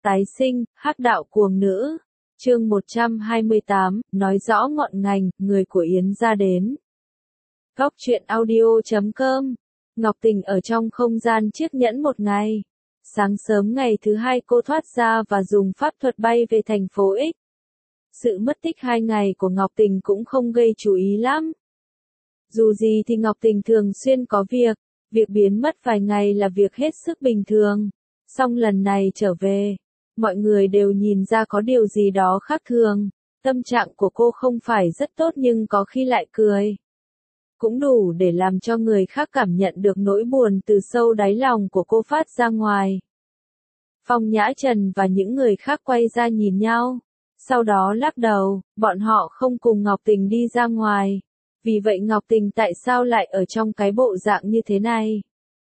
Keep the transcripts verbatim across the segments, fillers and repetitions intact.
Tái sinh, hắc đạo cuồng nữ. Chương một trăm hai mươi tám, nói rõ ngọn ngành, người của Yến gia đến. Góc truyện audio chấm com. Ngọc Tình ở trong không gian chiếc nhẫn một ngày. Sáng sớm ngày thứ hai cô thoát ra và dùng pháp thuật bay về thành phố X. Sự mất tích hai ngày của Ngọc Tình cũng không gây chú ý lắm. Dù gì thì Ngọc Tình thường xuyên có việc, việc biến mất vài ngày là việc hết sức bình thường. Song lần này trở về, mọi người đều nhìn ra có điều gì đó khác thường. Tâm trạng của cô không phải rất tốt nhưng có khi lại cười. Cũng đủ để làm cho người khác cảm nhận được nỗi buồn từ sâu đáy lòng của cô phát ra ngoài. Phong Nhã Trần và những người khác quay ra nhìn nhau. Sau đó lắc đầu, bọn họ không cùng Ngọc Tình đi ra ngoài. Vì vậy Ngọc Tình tại sao lại ở trong cái bộ dạng như thế này?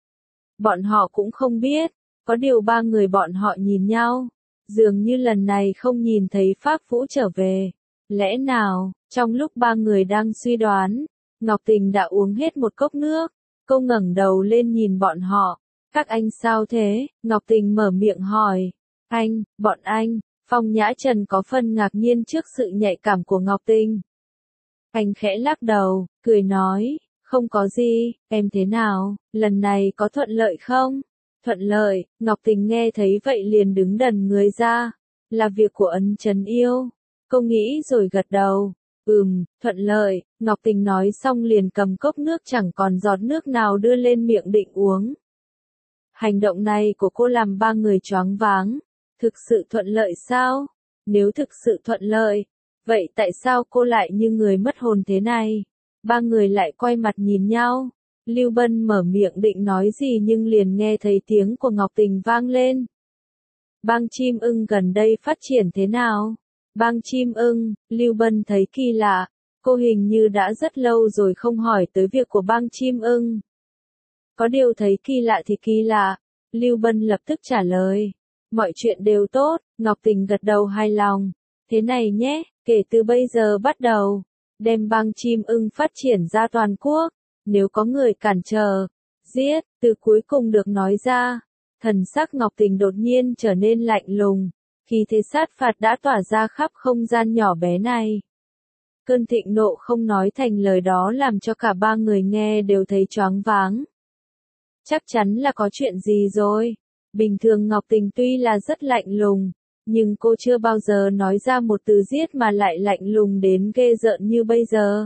Bọn họ cũng không biết, có điều ba người bọn họ nhìn nhau. Dường như lần này không nhìn thấy Pháp Vũ trở về. Lẽ nào, trong lúc ba người đang suy đoán, Ngọc Tình đã uống hết một cốc nước. Cô ngẩng đầu lên nhìn bọn họ. Các anh sao thế? Ngọc Tình mở miệng hỏi. Anh, bọn anh. Phong Nhã Trần có phần ngạc nhiên trước sự nhạy cảm của Ngọc Tình. Anh khẽ lắc đầu, cười nói, không có gì, em thế nào, lần này có thuận lợi không? Thuận lợi, Ngọc Tình nghe thấy vậy liền đứng đần người ra, là việc của Ân Trấn Yêu. Cô nghĩ rồi gật đầu, ừm, thuận lợi, Ngọc Tình nói xong liền cầm cốc nước chẳng còn giọt nước nào đưa lên miệng định uống. Hành động này của cô làm ba người choáng váng. Thực sự thuận lợi sao? Nếu thực sự thuận lợi, vậy tại sao cô lại như người mất hồn thế này? Ba người lại quay mặt nhìn nhau. Lưu Bân mở miệng định nói gì nhưng liền nghe thấy tiếng của Ngọc Tình vang lên. Bang chim ưng gần đây phát triển thế nào? Bang chim ưng, Lưu Bân thấy kỳ lạ. Cô hình như đã rất lâu rồi không hỏi tới việc của bang chim ưng. Có điều thấy kỳ lạ thì kỳ lạ. Lưu Bân lập tức trả lời. Mọi chuyện đều tốt, Ngọc Tình gật đầu hài lòng. Thế này nhé, kể từ bây giờ bắt đầu, đem bang chim ưng phát triển ra toàn quốc. Nếu có người cản trở, giết, từ cuối cùng được nói ra. Thần sắc Ngọc Tình đột nhiên trở nên lạnh lùng. Khi thế sát phạt đã tỏa ra khắp không gian nhỏ bé này. Cơn thịnh nộ không nói thành lời đó làm cho cả ba người nghe đều thấy choáng váng. Chắc chắn là có chuyện gì rồi. Bình thường Ngọc Tình tuy là rất lạnh lùng, nhưng cô chưa bao giờ nói ra một từ giết mà lại lạnh lùng đến ghê rợn như bây giờ.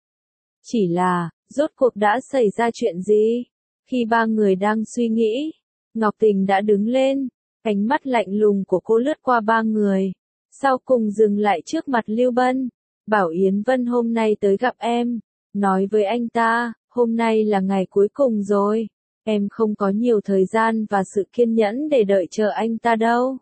Chỉ là, rốt cuộc đã xảy ra chuyện gì? Khi ba người đang suy nghĩ, Ngọc Tình đã đứng lên, ánh mắt lạnh lùng của cô lướt qua ba người, sau cùng dừng lại trước mặt Lưu Bân. Bảo Yến Vân hôm nay tới gặp em, nói với anh ta, hôm nay là ngày cuối cùng rồi. Em không có nhiều thời gian và sự kiên nhẫn để đợi chờ anh ta đâu.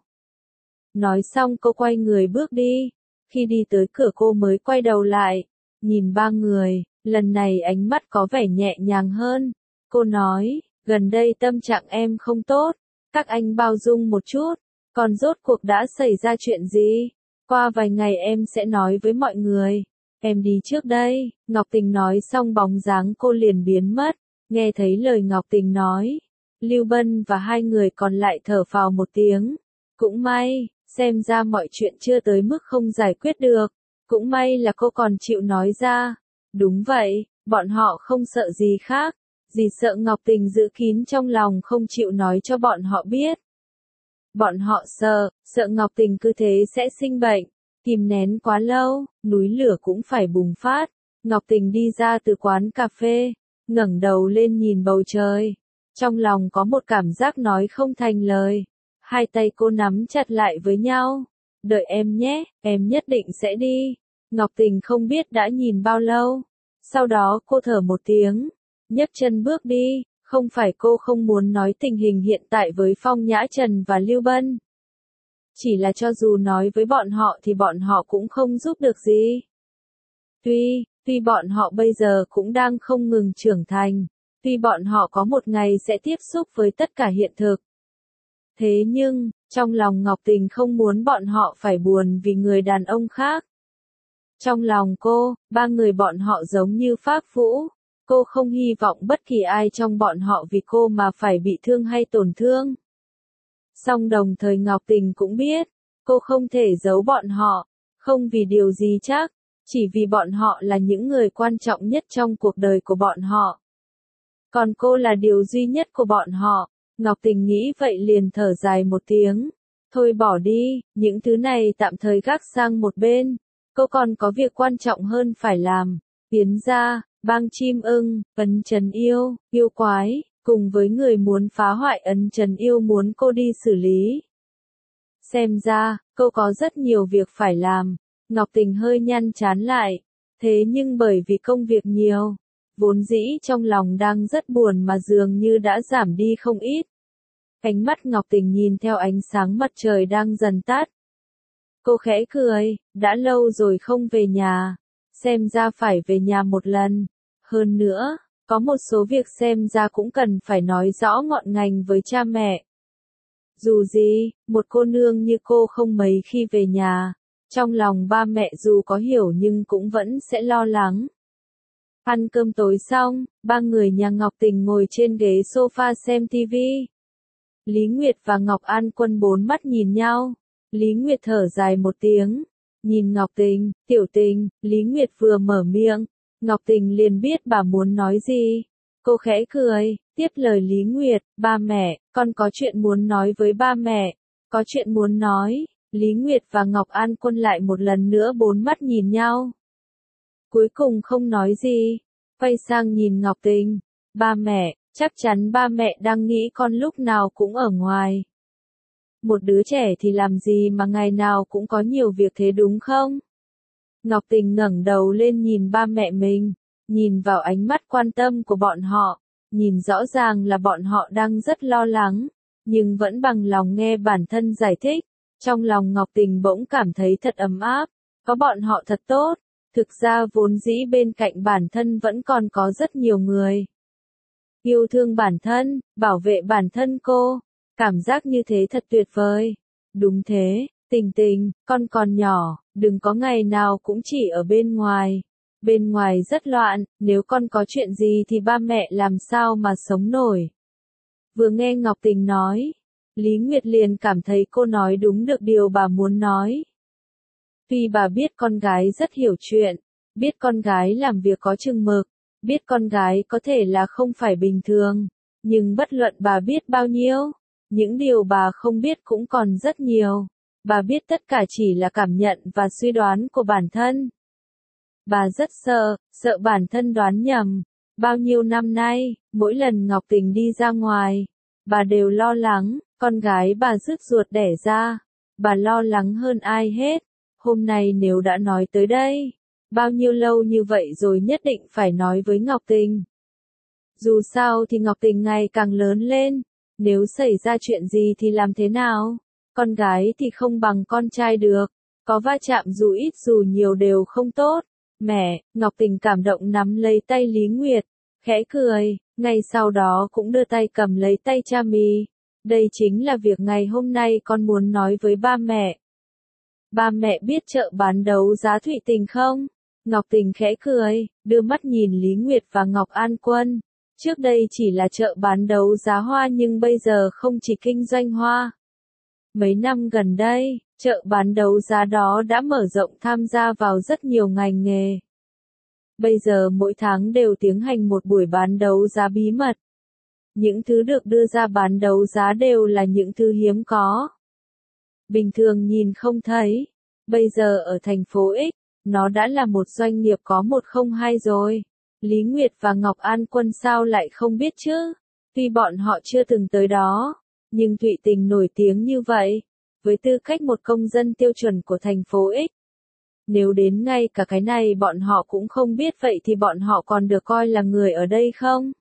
Nói xong cô quay người bước đi. Khi đi tới cửa cô mới quay đầu lại. Nhìn ba người, lần này ánh mắt có vẻ nhẹ nhàng hơn. Cô nói, gần đây tâm trạng em không tốt. Các anh bao dung một chút. Còn rốt cuộc đã xảy ra chuyện gì? Qua vài ngày em sẽ nói với mọi người. Em đi trước đây. Ngọc Tình nói xong bóng dáng cô liền biến mất. Nghe thấy lời Ngọc Tình nói, Lưu Bân và hai người còn lại thở phào một tiếng. Cũng may, xem ra mọi chuyện chưa tới mức không giải quyết được. Cũng may là cô còn chịu nói ra. Đúng vậy, bọn họ không sợ gì khác. Chỉ sợ Ngọc Tình giữ kín trong lòng không chịu nói cho bọn họ biết. Bọn họ sợ, sợ Ngọc Tình cứ thế sẽ sinh bệnh. Kìm nén quá lâu, núi lửa cũng phải bùng phát. Ngọc Tình đi ra từ quán cà phê. Ngẩng đầu lên nhìn bầu trời. Trong lòng có một cảm giác nói không thành lời. Hai tay cô nắm chặt lại với nhau. Đợi em nhé, em nhất định sẽ đi. Ngọc Tình không biết đã nhìn bao lâu. Sau đó cô thở một tiếng. Nhấc chân bước đi. Không phải cô không muốn nói tình hình hiện tại với Phong Nhã Trần và Lưu Bân. Chỉ là cho dù nói với bọn họ thì bọn họ cũng không giúp được gì. Tuy, tuy bọn họ bây giờ cũng đang không ngừng trưởng thành, tuy bọn họ có một ngày sẽ tiếp xúc với tất cả hiện thực. Thế nhưng, trong lòng Ngọc Tình không muốn bọn họ phải buồn vì người đàn ông khác. Trong lòng cô, ba người bọn họ giống như Pháp Vũ. Cô không hy vọng bất kỳ ai trong bọn họ vì cô mà phải bị thương hay tổn thương. Song đồng thời Ngọc Tình cũng biết, cô không thể giấu bọn họ, không vì điều gì chắc, chỉ vì bọn họ là những người quan trọng nhất trong cuộc đời của bọn họ. Còn cô là điều duy nhất của bọn họ. Ngọc Tình nghĩ vậy liền thở dài một tiếng. Thôi bỏ đi, những thứ này tạm thời gác sang một bên. Cô còn có việc quan trọng hơn phải làm. Yến gia, bang chim ưng, ấn trần yêu, yêu quái, cùng với người muốn phá hoại ấn trần yêu muốn cô đi xử lý. Xem ra, cô có rất nhiều việc phải làm. Ngọc Tình hơi nhăn chán lại. Thế nhưng bởi vì công việc nhiều, vốn dĩ trong lòng đang rất buồn mà dường như đã giảm đi không ít. Ánh mắt Ngọc Tình nhìn theo ánh sáng mặt trời đang dần tắt. Cô khẽ cười, đã lâu rồi không về nhà, xem ra phải về nhà một lần. Hơn nữa, có một số việc xem ra cũng cần phải nói rõ ngọn ngành với cha mẹ. Dù gì, một cô nương như cô không mấy khi về nhà, trong lòng ba mẹ dù có hiểu nhưng cũng vẫn sẽ lo lắng. Ăn cơm tối xong, ba người nhà Ngọc Tình ngồi trên ghế sofa xem tivi. Lý Nguyệt và Ngọc An Quân bốn mắt nhìn nhau. Lý Nguyệt thở dài một tiếng, nhìn Ngọc Tình, tiểu Tình. Lý Nguyệt vừa mở miệng, Ngọc Tình liền biết bà muốn nói gì. Cô khẽ cười, tiếp lời Lý Nguyệt, ba mẹ, con có chuyện muốn nói với ba mẹ. Có chuyện muốn nói. Lý Nguyệt và Ngọc An Quân lại một lần nữa bốn mắt nhìn nhau. Cuối cùng không nói gì, quay sang nhìn Ngọc Tình. Ba mẹ, chắc chắn ba mẹ đang nghĩ con lúc nào cũng ở ngoài. Một đứa trẻ thì làm gì mà ngày nào cũng có nhiều việc thế đúng không? Ngọc Tình ngẩng đầu lên nhìn ba mẹ mình, nhìn vào ánh mắt quan tâm của bọn họ, nhìn rõ ràng là bọn họ đang rất lo lắng, nhưng vẫn bằng lòng nghe bản thân giải thích. Trong lòng Ngọc Tình bỗng cảm thấy thật ấm áp, có bọn họ thật tốt. Thực ra vốn dĩ bên cạnh bản thân vẫn còn có rất nhiều người yêu thương bản thân, bảo vệ bản thân cô. Cảm giác như thế thật tuyệt vời. Đúng thế, Tình Tình, con còn nhỏ, đừng có ngày nào cũng chỉ ở bên ngoài. Bên ngoài rất loạn, nếu con có chuyện gì thì ba mẹ làm sao mà sống nổi. Vừa nghe Ngọc Tình nói, Lý Nguyệt liền cảm thấy cô nói đúng được điều bà muốn nói. Tuy bà biết con gái rất hiểu chuyện, biết con gái làm việc có chừng mực, biết con gái có thể là không phải bình thường, nhưng bất luận bà biết bao nhiêu, những điều bà không biết cũng còn rất nhiều. Bà biết tất cả chỉ là cảm nhận và suy đoán của bản thân. Bà rất sợ, sợ bản thân đoán nhầm. Bao nhiêu năm nay, mỗi lần Ngọc Tình đi ra ngoài, bà đều lo lắng, con gái bà rứt ruột đẻ ra. Bà lo lắng hơn ai hết. Hôm nay nếu đã nói tới đây, bao nhiêu lâu như vậy rồi nhất định phải nói với Ngọc Tình. Dù sao thì Ngọc Tình ngày càng lớn lên, nếu xảy ra chuyện gì thì làm thế nào? Con gái thì không bằng con trai được, có va chạm dù ít dù nhiều đều không tốt. Mẹ, Ngọc Tình cảm động nắm lấy tay Lý Nguyệt, khẽ cười, ngay sau đó cũng đưa tay cầm lấy tay cha mì. Đây chính là việc ngày hôm nay con muốn nói với ba mẹ. Ba mẹ biết chợ bán đấu giá Thụy Tình không? Ngọc Tình khẽ cười, đưa mắt nhìn Lý Nguyệt và Ngọc An Quân. Trước đây chỉ là chợ bán đấu giá hoa nhưng bây giờ không chỉ kinh doanh hoa. Mấy năm gần đây, chợ bán đấu giá đó đã mở rộng tham gia vào rất nhiều ngành nghề. Bây giờ mỗi tháng đều tiến hành một buổi bán đấu giá bí mật. Những thứ được đưa ra bán đấu giá đều là những thứ hiếm có. Bình thường nhìn không thấy. Bây giờ ở thành phố X, nó đã là một doanh nghiệp có một không hai rồi. Lý Nguyệt và Ngọc An Quân sao lại không biết chứ? Tuy bọn họ chưa từng tới đó, nhưng Thụy Tình nổi tiếng như vậy, với tư cách một công dân tiêu chuẩn của thành phố X. Nếu đến ngay cả cái này bọn họ cũng không biết vậy thì bọn họ còn được coi là người ở đây không?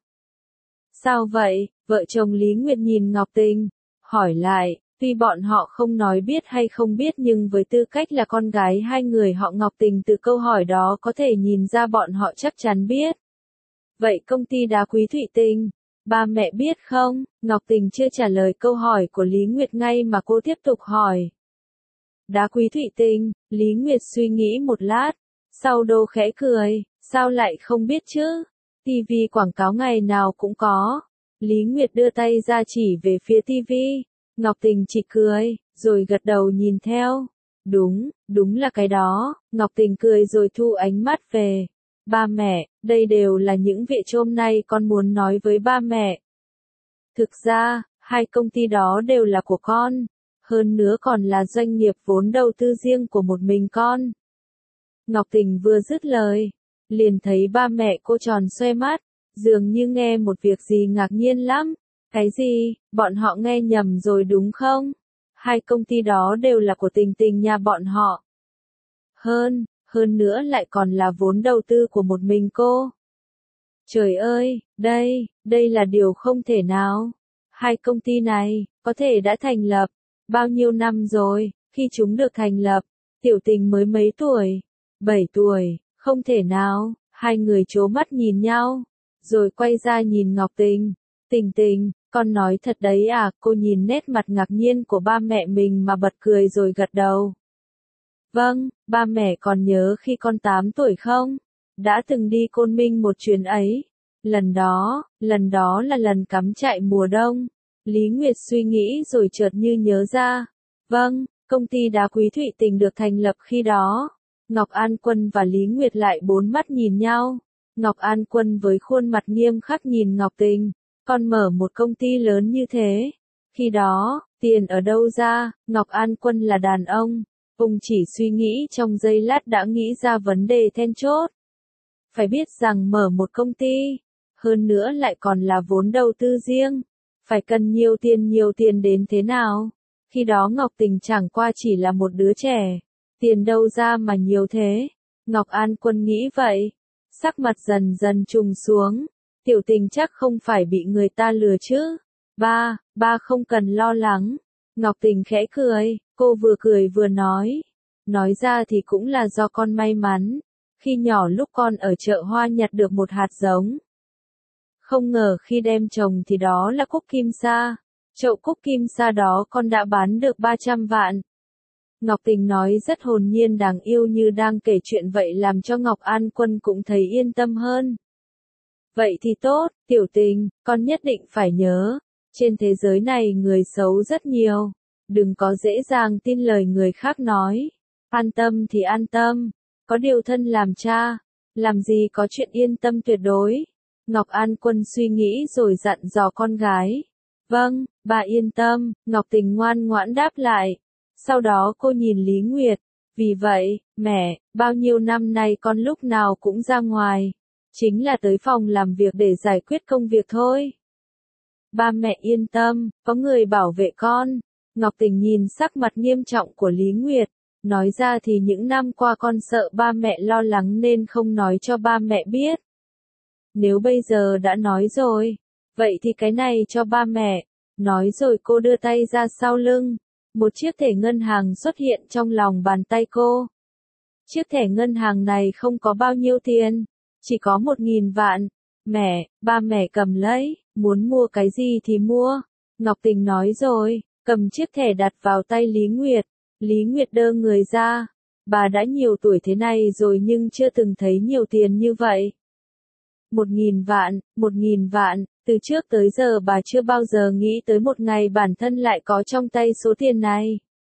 Sao vậy? Vợ chồng Lý Nguyệt nhìn Ngọc Tình, hỏi lại, tuy bọn họ không nói biết hay không biết nhưng với tư cách là con gái hai người họ Ngọc Tình từ câu hỏi đó có thể nhìn ra bọn họ chắc chắn biết. Vậy công ty đá quý Thụy Tình, ba mẹ biết không? Ngọc Tình chưa trả lời câu hỏi của Lý Nguyệt ngay mà cô tiếp tục hỏi. Đá quý Thụy Tình, Lý Nguyệt suy nghĩ một lát, sau đó khẽ cười, sao lại không biết chứ? ti vi quảng cáo ngày nào cũng có. Lý Nguyệt đưa tay ra chỉ về phía ti vi. Ngọc Tình chỉ cười, rồi gật đầu nhìn theo. Đúng, đúng là cái đó, Ngọc Tình cười rồi thu ánh mắt về. Ba mẹ, đây đều là những việc hôm nay con muốn nói với ba mẹ. Thực ra, hai công ty đó đều là của con, hơn nữa còn là doanh nghiệp vốn đầu tư riêng của một mình con. Ngọc Tình vừa dứt lời, liền thấy ba mẹ cô tròn xoe mắt, dường như nghe một việc gì ngạc nhiên lắm. Cái gì, bọn họ nghe nhầm rồi đúng không? Hai công ty đó đều là của Tình Tình nhà bọn họ. Hơn, hơn nữa lại còn là vốn đầu tư của một mình cô. Trời ơi, đây, đây là điều không thể nào. Hai công ty này, có thể đã thành lập, bao nhiêu năm rồi, khi chúng được thành lập, Tiểu Tình mới mấy tuổi? Bảy tuổi, không thể nào, hai người trố mắt nhìn nhau, rồi quay ra nhìn Ngọc Tình. Tình Tình, con nói thật đấy à, cô nhìn nét mặt ngạc nhiên của ba mẹ mình mà bật cười rồi gật đầu. Vâng, ba mẹ còn nhớ khi con tám tuổi không? Đã từng đi Côn Minh một chuyến ấy. Lần đó, lần đó là lần cắm trại mùa đông. Lý Nguyệt suy nghĩ rồi chợt như nhớ ra. Vâng, công ty đá quý Thụy Tình được thành lập khi đó. Ngọc An Quân và Lý Nguyệt lại bốn mắt nhìn nhau. Ngọc An Quân với khuôn mặt nghiêm khắc nhìn Ngọc Tình. Con mở một công ty lớn như thế. Khi đó, tiền ở đâu ra? Ngọc An Quân là đàn ông. Ông chỉ suy nghĩ trong giây lát đã nghĩ ra vấn đề then chốt. Phải biết rằng mở một công ty, hơn nữa lại còn là vốn đầu tư riêng, phải cần nhiều tiền nhiều tiền đến thế nào. Khi đó Ngọc Tình chẳng qua chỉ là một đứa trẻ, tiền đâu ra mà nhiều thế. Ngọc An Quân nghĩ vậy, sắc mặt dần dần trùng xuống. Tiểu Tình chắc không phải bị người ta lừa chứ. Ba, ba không cần lo lắng. Ngọc Tình khẽ cười, cô vừa cười vừa nói. Nói ra thì cũng là do con may mắn. Khi nhỏ lúc con ở chợ hoa nhặt được một hạt giống. Không ngờ khi đem trồng thì đó là cúc kim sa. Chậu cúc kim sa đó con đã bán được ba trăm vạn. Ngọc Tình nói rất hồn nhiên đáng yêu như đang kể chuyện vậy làm cho Ngọc An Quân cũng thấy yên tâm hơn. Vậy thì tốt, Tiểu Tình, con nhất định phải nhớ. Trên thế giới này người xấu rất nhiều. Đừng có dễ dàng tin lời người khác nói. An tâm thì an tâm. Có điều thân làm cha. Làm gì có chuyện yên tâm tuyệt đối. Ngọc An Quân suy nghĩ rồi dặn dò con gái. Vâng, bà yên tâm. Ngọc Tình ngoan ngoãn đáp lại. Sau đó cô nhìn Lý Nguyệt. Vì vậy, mẹ, bao nhiêu năm nay con lúc nào cũng ra ngoài. Chính là tới phòng làm việc để giải quyết công việc thôi. Ba mẹ yên tâm, có người bảo vệ con. Ngọc Tình nhìn sắc mặt nghiêm trọng của Lý Nguyệt. Nói ra thì những năm qua con sợ ba mẹ lo lắng nên không nói cho ba mẹ biết. Nếu bây giờ đã nói rồi, vậy thì cái này cho ba mẹ. Nói rồi cô đưa tay ra sau lưng. Một chiếc thẻ ngân hàng xuất hiện trong lòng bàn tay cô. Chiếc thẻ ngân hàng này không có bao nhiêu tiền, chỉ có một nghìn vạn. Mẹ, ba mẹ cầm lấy, muốn mua cái gì thì mua. Ngọc Tình nói rồi, cầm chiếc thẻ đặt vào tay Lý Nguyệt. Lý Nguyệt đơ người ra. Bà đã nhiều tuổi thế này rồi nhưng chưa từng thấy nhiều tiền như vậy. Một nghìn vạn, một nghìn vạn, từ trước tới giờ bà chưa bao giờ nghĩ tới một ngày bản thân lại có trong tay số tiền này.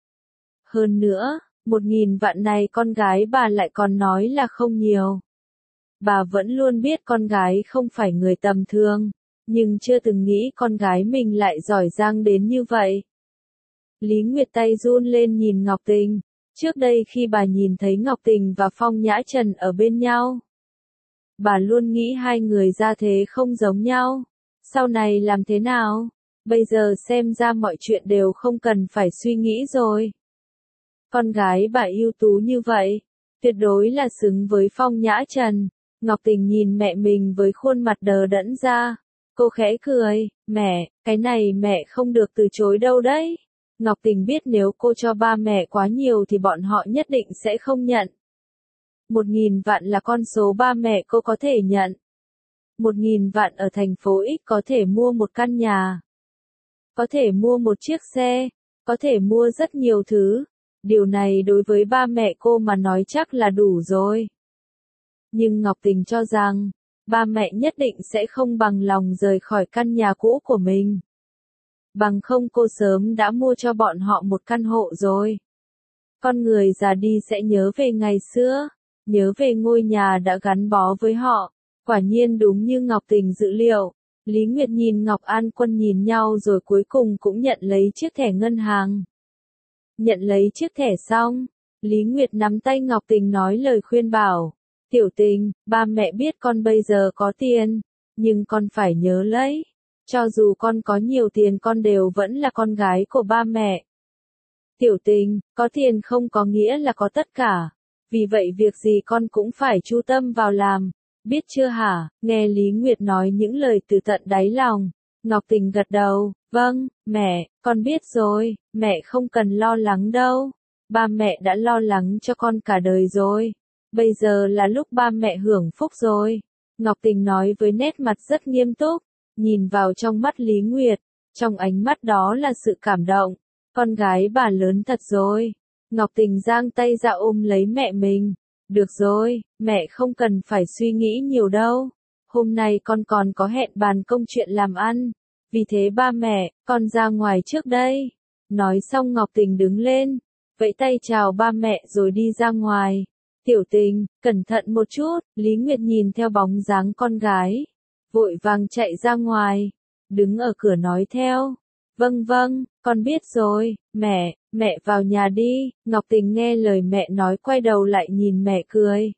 Hơn nữa, một nghìn vạn này con gái bà lại còn nói là không nhiều. Bà vẫn luôn biết con gái không phải người tầm thường, nhưng chưa từng nghĩ con gái mình lại giỏi giang đến như vậy. Lý Nguyệt tay run lên nhìn Ngọc Tình. Trước đây khi bà nhìn thấy Ngọc Tình và Phong Nhã Trần ở bên nhau, bà luôn nghĩ hai người ra thế không giống nhau. Sau này làm thế nào? Bây giờ xem ra mọi chuyện đều không cần phải suy nghĩ rồi. Con gái bà ưu tú như vậy, tuyệt đối là xứng với Phong Nhã Trần. Ngọc Tình nhìn mẹ mình với khuôn mặt đờ đẫn ra. Cô khẽ cười, mẹ, cái này mẹ không được từ chối đâu đấy. Ngọc Tình biết nếu cô cho ba mẹ quá nhiều thì bọn họ nhất định sẽ không nhận. Một nghìn vạn là con số ba mẹ cô có thể nhận. Một nghìn vạn ở thành phố X có thể mua một căn nhà. Có thể mua một chiếc xe. Có thể mua rất nhiều thứ. Điều này đối với ba mẹ cô mà nói chắc là đủ rồi. Nhưng Ngọc Tình cho rằng, ba mẹ nhất định sẽ không bằng lòng rời khỏi căn nhà cũ của mình. Bằng không cô sớm đã mua cho bọn họ một căn hộ rồi. Con người già đi sẽ nhớ về ngày xưa, nhớ về ngôi nhà đã gắn bó với họ. Quả nhiên đúng như Ngọc Tình dự liệu. Lý Nguyệt nhìn Ngọc An Quân nhìn nhau rồi cuối cùng cũng nhận lấy chiếc thẻ ngân hàng. Nhận lấy chiếc thẻ xong, Lý Nguyệt nắm tay Ngọc Tình nói lời khuyên bảo. Tiểu Tình, ba mẹ biết con bây giờ có tiền, nhưng con phải nhớ lấy. Cho dù con có nhiều tiền con đều vẫn là con gái của ba mẹ. Tiểu Tình, có tiền không có nghĩa là có tất cả. Vì vậy việc gì con cũng phải chu tâm vào làm. Biết chưa hả? Nghe Lý Nguyệt nói những lời từ tận đáy lòng. Ngọc Tình gật đầu. Vâng, mẹ, con biết rồi. Mẹ không cần lo lắng đâu. Ba mẹ đã lo lắng cho con cả đời rồi. Bây giờ là lúc ba mẹ hưởng phúc rồi. Ngọc Tình nói với nét mặt rất nghiêm túc. Nhìn vào trong mắt Lý Nguyệt. Trong ánh mắt đó là sự cảm động. Con gái bà lớn thật rồi. Ngọc Tình giang tay ra ôm lấy mẹ mình. Được rồi, mẹ không cần phải suy nghĩ nhiều đâu. Hôm nay con còn có hẹn bàn công chuyện làm ăn. Vì thế ba mẹ, con ra ngoài trước đây. Nói xong Ngọc Tình đứng lên. Vẫy tay chào ba mẹ rồi đi ra ngoài. Tiểu Tình, cẩn thận một chút. Lý Nguyệt nhìn theo bóng dáng con gái. Vội vàng chạy ra ngoài. Đứng ở cửa nói theo. Vâng vâng, con biết rồi, mẹ, mẹ vào nhà đi. Ngọc Tình nghe lời mẹ nói quay đầu lại nhìn mẹ cười.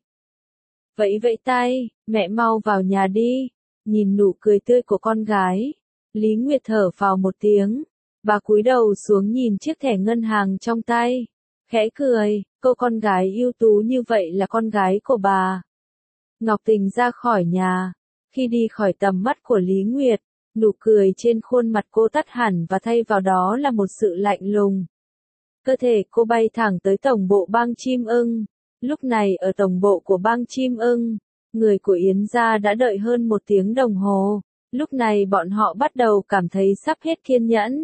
Vẫy vẫy tay, mẹ mau vào nhà đi. Nhìn nụ cười tươi của con gái. Lý Nguyệt thở phào một tiếng. Bà cúi đầu xuống nhìn chiếc thẻ ngân hàng trong tay. Khẽ cười, cô con gái ưu tú như vậy là con gái của bà. Ngọc Tình ra khỏi nhà. Khi đi khỏi tầm mắt của Lý Nguyệt, nụ cười trên khuôn mặt cô tắt hẳn và thay vào đó là một sự lạnh lùng. Cơ thể cô bay thẳng tới tổng bộ bang Chim Ưng. Lúc này ở tổng bộ của bang Chim Ưng, người của Yến gia đã đợi hơn một tiếng đồng hồ. Lúc này bọn họ bắt đầu cảm thấy sắp hết kiên nhẫn.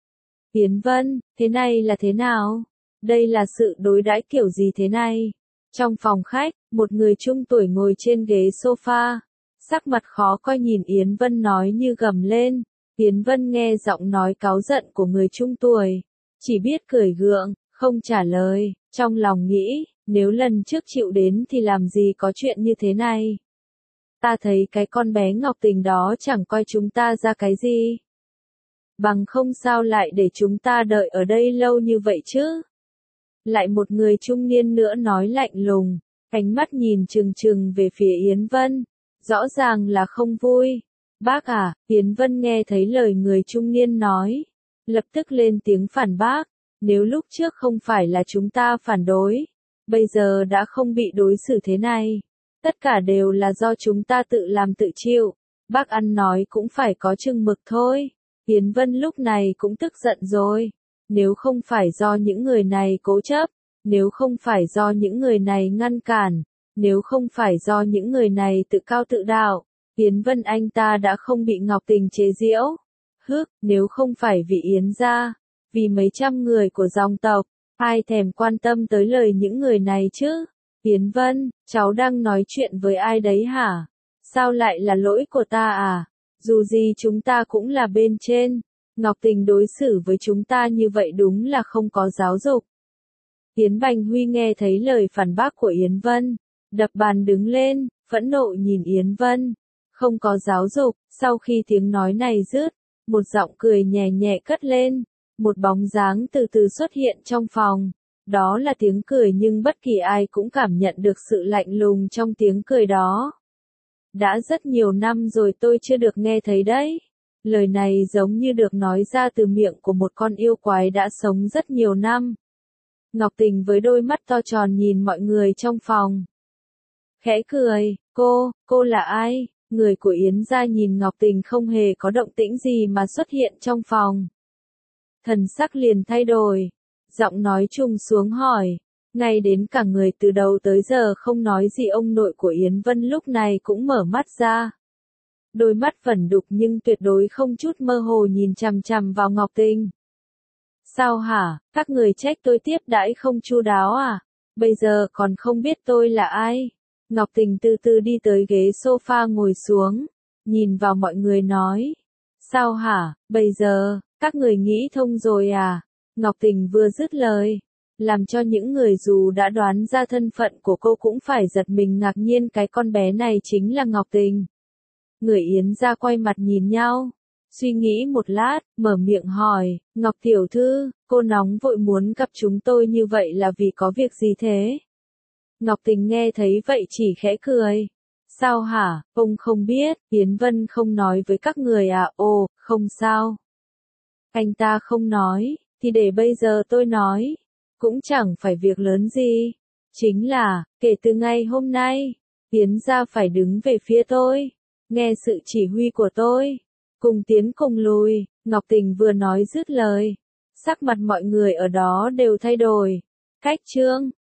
Yến Vân, thế này là thế nào? Đây là sự đối đãi kiểu gì thế này? Trong phòng khách, một người trung tuổi ngồi trên ghế sofa. Sắc mặt khó coi nhìn Yến Vân nói như gầm lên. Yến Vân nghe giọng nói cáu giận của người trung tuổi. Chỉ biết cười gượng, không trả lời. Trong lòng nghĩ, nếu lần trước chịu đến thì làm gì có chuyện như thế này. Ta thấy cái con bé Ngọc Tình đó chẳng coi chúng ta ra cái gì. Bằng không sao lại để chúng ta đợi ở đây lâu như vậy chứ. Lại một người trung niên nữa nói lạnh lùng. Ánh mắt nhìn trừng trừng về phía Yến Vân. Rõ ràng là không vui. Bác à, Yến Vân nghe thấy lời người trung niên nói. Lập tức lên tiếng phản bác. Nếu lúc trước không phải là chúng ta phản đối, bây giờ đã không bị đối xử thế này. Tất cả đều là do chúng ta tự làm tự chịu. Bác ăn nói cũng phải có chừng mực thôi. Yến Vân lúc này cũng tức giận rồi. Nếu không phải do những người này cố chấp, nếu không phải do những người này ngăn cản, nếu không phải do những người này tự cao tự đạo, Yến Vân anh ta đã không bị Ngọc Tình chế giễu. Hức, nếu không phải vì Yến gia, vì mấy trăm người của dòng tộc, ai thèm quan tâm tới lời những người này chứ? Yến Vân, cháu đang nói chuyện với ai đấy hả? Sao lại là lỗi của ta à? Dù gì chúng ta cũng là bên trên. Ngọc Tình đối xử với chúng ta như vậy đúng là không có giáo dục. Yến Bành Huy nghe thấy lời phản bác của Yến Vân, đập bàn đứng lên, phẫn nộ nhìn Yến Vân. Không có giáo dục. Sau khi tiếng nói này dứt, một giọng cười nhẹ nhẹ cất lên. Một bóng dáng từ từ xuất hiện trong phòng. Đó là tiếng cười nhưng bất kỳ ai cũng cảm nhận được sự lạnh lùng trong tiếng cười đó. Đã rất nhiều năm rồi tôi chưa được nghe thấy đấy. Lời này giống như được nói ra từ miệng của một con yêu quái đã sống rất nhiều năm. Ngọc Tình với đôi mắt to tròn nhìn mọi người trong phòng. Khẽ cười, cô, cô là ai? Người của Yến gia nhìn Ngọc Tình không hề có động tĩnh gì mà xuất hiện trong phòng. Thần sắc liền thay đổi. Giọng nói trùng xuống hỏi. Ngay đến cả người từ đầu tới giờ không nói gì ông nội của Yến Vân lúc này cũng mở mắt ra. Đôi mắt vẩn đục nhưng tuyệt đối không chút mơ hồ nhìn chằm chằm vào Ngọc Tình. Sao hả, các người trách tôi tiếp đãi không chu đáo à? Bây giờ còn không biết tôi là ai? Ngọc Tình từ từ đi tới ghế sofa ngồi xuống, nhìn vào mọi người nói. Sao hả, bây giờ, Các người nghĩ thông rồi à? Ngọc Tình vừa dứt lời, làm cho những người dù đã đoán ra thân phận của cô cũng phải giật mình ngạc nhiên, cái con bé này chính là Ngọc Tình. Người Yến gia quay mặt nhìn nhau, suy nghĩ một lát, mở miệng hỏi, Ngọc tiểu thư, cô nóng vội muốn gặp chúng tôi như vậy là vì có việc gì thế? Ngọc Tình nghe thấy vậy chỉ khẽ cười. Sao hả, ông không biết, Yến Vân không nói với các người à? Ồ, không sao. Anh ta không nói, thì để bây giờ tôi nói. Cũng chẳng phải việc lớn gì. Chính là, kể từ ngày hôm nay, Yến gia phải đứng về phía tôi, nghe sự chỉ huy của tôi, cùng tiến cùng lùi. Ngọc Tình vừa nói dứt lời, sắc mặt mọi người ở đó đều thay đổi. Cách chương